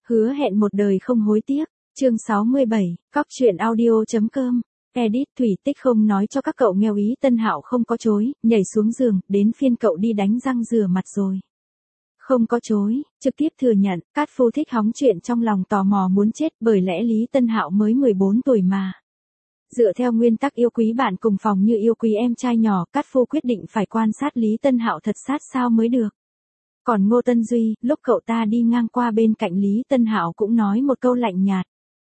Hứa hẹn một đời không hối tiếc. Chương 67, Cóc truyện audio.com. Edit. Thủy Tích không nói cho các cậu nghèo ý Tân Hạo không có chối, nhảy xuống giường, đến phiên cậu đi đánh răng rửa mặt rồi. Không có chối, trực tiếp thừa nhận, Cát Phu thích hóng chuyện trong lòng tò mò muốn chết, bởi lẽ Lý Tân Hạo mới 14 tuổi mà. Dựa theo nguyên tắc yêu quý bạn cùng phòng như yêu quý em trai nhỏ, Cát Phu quyết định phải quan sát Lý Tân Hạo thật sát sao mới được. Còn Ngô Tân Duy, lúc cậu ta đi ngang qua bên cạnh Lý Tân Hạo cũng nói một câu lạnh nhạt.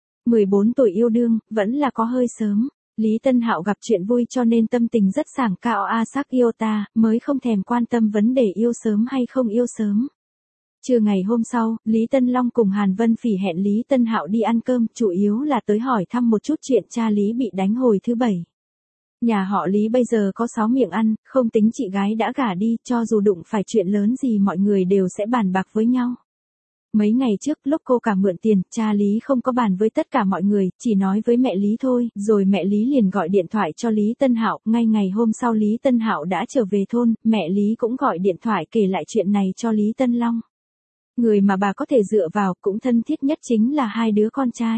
14 tuổi yêu đương, vẫn là có hơi sớm. Lý Tân Hạo gặp chuyện vui cho nên tâm tình rất sảng cạo sắc yêu ta, mới không thèm quan tâm vấn đề yêu sớm hay không yêu sớm. Trưa ngày hôm sau, Lý Tân Long cùng Hàn Vân Phỉ hẹn Lý Tân Hạo đi ăn cơm, chủ yếu là tới hỏi thăm một chút chuyện cha Lý bị đánh hồi thứ 7. Nhà họ Lý bây giờ có 6 miệng ăn, không tính chị gái đã gả đi, cho dù đụng phải chuyện lớn gì mọi người đều sẽ bàn bạc với nhau. Mấy ngày trước lúc cô cả mượn tiền, cha Lý không có bàn với tất cả mọi người, chỉ nói với mẹ Lý thôi, rồi mẹ Lý liền gọi điện thoại cho Lý Tân Hạo, ngay ngày hôm sau Lý Tân Hạo đã trở về thôn, mẹ Lý cũng gọi điện thoại kể lại chuyện này cho Lý Tân Long. Người mà bà có thể dựa vào cũng thân thiết nhất chính là hai đứa con trai.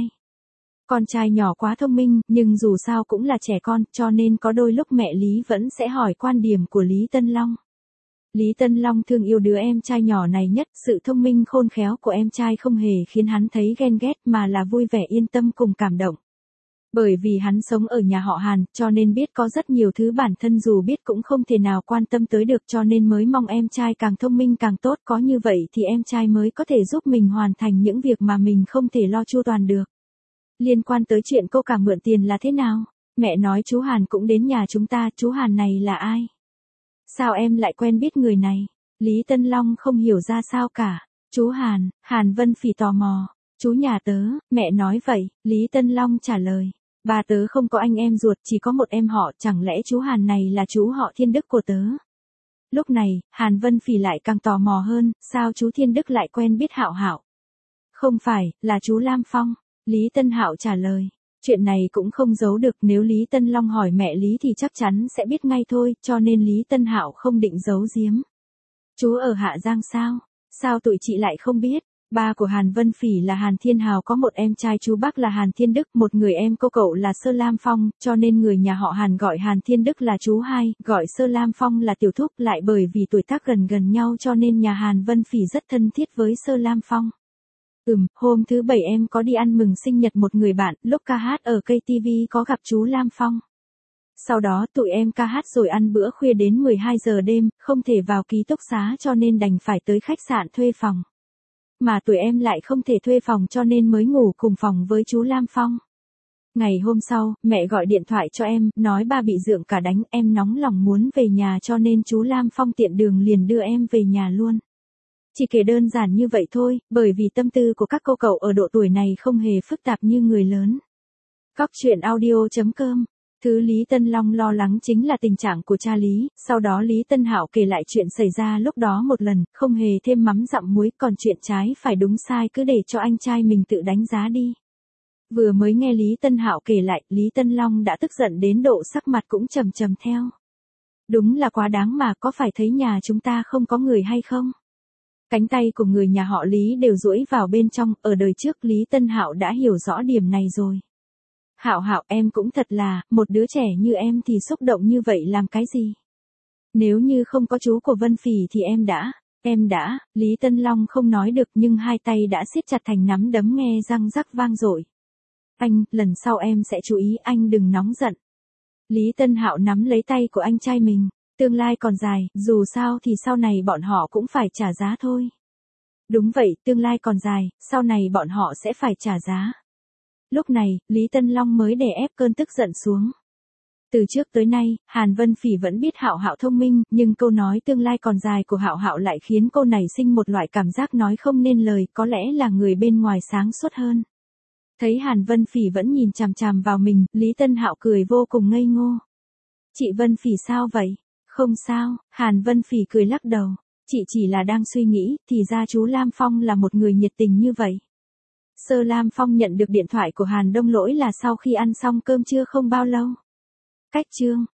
Con trai nhỏ quá thông minh, nhưng dù sao cũng là trẻ con, cho nên có đôi lúc mẹ Lý vẫn sẽ hỏi quan điểm của Lý Tân Long. Lý Tân Long thương yêu đứa em trai nhỏ này nhất, sự thông minh khôn khéo của em trai không hề khiến hắn thấy ghen ghét mà là vui vẻ yên tâm cùng cảm động. Bởi vì hắn sống ở nhà họ Hàn, cho nên biết có rất nhiều thứ bản thân dù biết cũng không thể nào quan tâm tới được, cho nên mới mong em trai càng thông minh càng tốt, có như vậy thì em trai mới có thể giúp mình hoàn thành những việc mà mình không thể lo chu toàn được. Liên quan tới chuyện cô cả mượn tiền là thế nào? Mẹ nói chú Hàn cũng đến nhà chúng ta, chú Hàn này là ai? Sao em lại quen biết người này? Lý Tân Long không hiểu ra sao cả. Chú Hàn, Hàn Vân Phỉ tò mò. Chú nhà tớ, mẹ nói vậy, Lý Tân Long trả lời. Bà tớ không có anh em ruột, chỉ có một em họ, chẳng lẽ chú Hàn này là chú họ Thiên Đức của tớ? Lúc này, Hàn Vân Phỉ lại càng tò mò hơn, sao chú Thiên Đức lại quen biết Hạo Hạo? Không phải, là chú Lam Phong. Lý Tân Hạo trả lời. Chuyện này cũng không giấu được, nếu Lý Tân Long hỏi mẹ Lý thì chắc chắn sẽ biết ngay thôi, cho nên Lý Tân Hạo không định giấu giếm. Chú ở Hạ Giang sao? Sao tụi chị lại không biết? Ba của Hàn Vân Phỉ là Hàn Thiên Hào, có một em trai chú bác là Hàn Thiên Đức, một người em cô cậu là Sơ Lam Phong, cho nên người nhà họ Hàn gọi Hàn Thiên Đức là chú hai, gọi Sơ Lam Phong là tiểu thúc, lại bởi vì tuổi tác gần nhau cho nên nhà Hàn Vân Phỉ rất thân thiết với Sơ Lam Phong. Hôm thứ 7 em có đi ăn mừng sinh nhật một người bạn, lúc ca hát ở cây TV có gặp chú Lam Phong. Sau đó tụi em ca hát rồi ăn bữa khuya đến 12 giờ đêm, không thể vào ký túc xá cho nên đành phải tới khách sạn thuê phòng. Mà tụi em lại không thể thuê phòng cho nên mới ngủ cùng phòng với chú Lam Phong. Ngày hôm sau, mẹ gọi điện thoại cho em, nói ba bị dượng cả đánh, em nóng lòng muốn về nhà cho nên chú Lam Phong tiện đường liền đưa em về nhà luôn. Chỉ kể đơn giản như vậy thôi, bởi vì tâm tư của các cô cậu ở độ tuổi này không hề phức tạp như người lớn. Cóc truyện audio.com. Thứ Lý Tân Long lo lắng chính là tình trạng của cha Lý, sau đó Lý Tân Hạo kể lại chuyện xảy ra lúc đó một lần, không hề thêm mắm dặm muối, còn chuyện trái phải đúng sai cứ để cho anh trai mình tự đánh giá đi. Vừa mới nghe Lý Tân Hạo kể lại, Lý Tân Long đã tức giận đến độ sắc mặt cũng trầm theo. Đúng là quá đáng mà, có phải thấy nhà chúng ta không có người hay không? Cánh tay của người nhà họ Lý đều duỗi vào bên trong, ở đời trước Lý Tân Hạo đã hiểu rõ điểm này rồi. Hạo Hạo, em cũng thật là, một đứa trẻ như em thì xúc động như vậy làm cái gì? Nếu như không có chú của Vân Phỉ thì em đã, Lý Tân Long không nói được nhưng hai tay đã siết chặt thành nắm đấm nghe răng rắc vang dội. Anh, lần sau em sẽ chú ý, anh đừng nóng giận. Lý Tân Hạo nắm lấy tay của anh trai mình. Tương lai còn dài, dù sao thì sau này bọn họ cũng phải trả giá thôi. Đúng vậy, tương lai còn dài, sau này bọn họ sẽ phải trả giá. Lúc này, Lý Tân Long mới đè ép cơn tức giận xuống. Từ trước tới nay, Hàn Vân Phỉ vẫn biết Hạo Hạo thông minh, nhưng câu nói tương lai còn dài của Hạo Hạo lại khiến cô nảy sinh một loại cảm giác nói không nên lời, có lẽ là người bên ngoài sáng suốt hơn. Thấy Hàn Vân Phỉ vẫn nhìn chằm chằm vào mình, Lý Tân Hạo cười vô cùng ngây ngô. Chị Vân Phỉ sao vậy? Không sao, Hàn Vân Phỉ cười lắc đầu. Chị chỉ là đang suy nghĩ, thì ra chú Lam Phong là một người nhiệt tình như vậy. Sơ Lam Phong nhận được điện thoại của Hàn Đông Lỗi là sau khi ăn xong cơm trưa không bao lâu. Cách chương.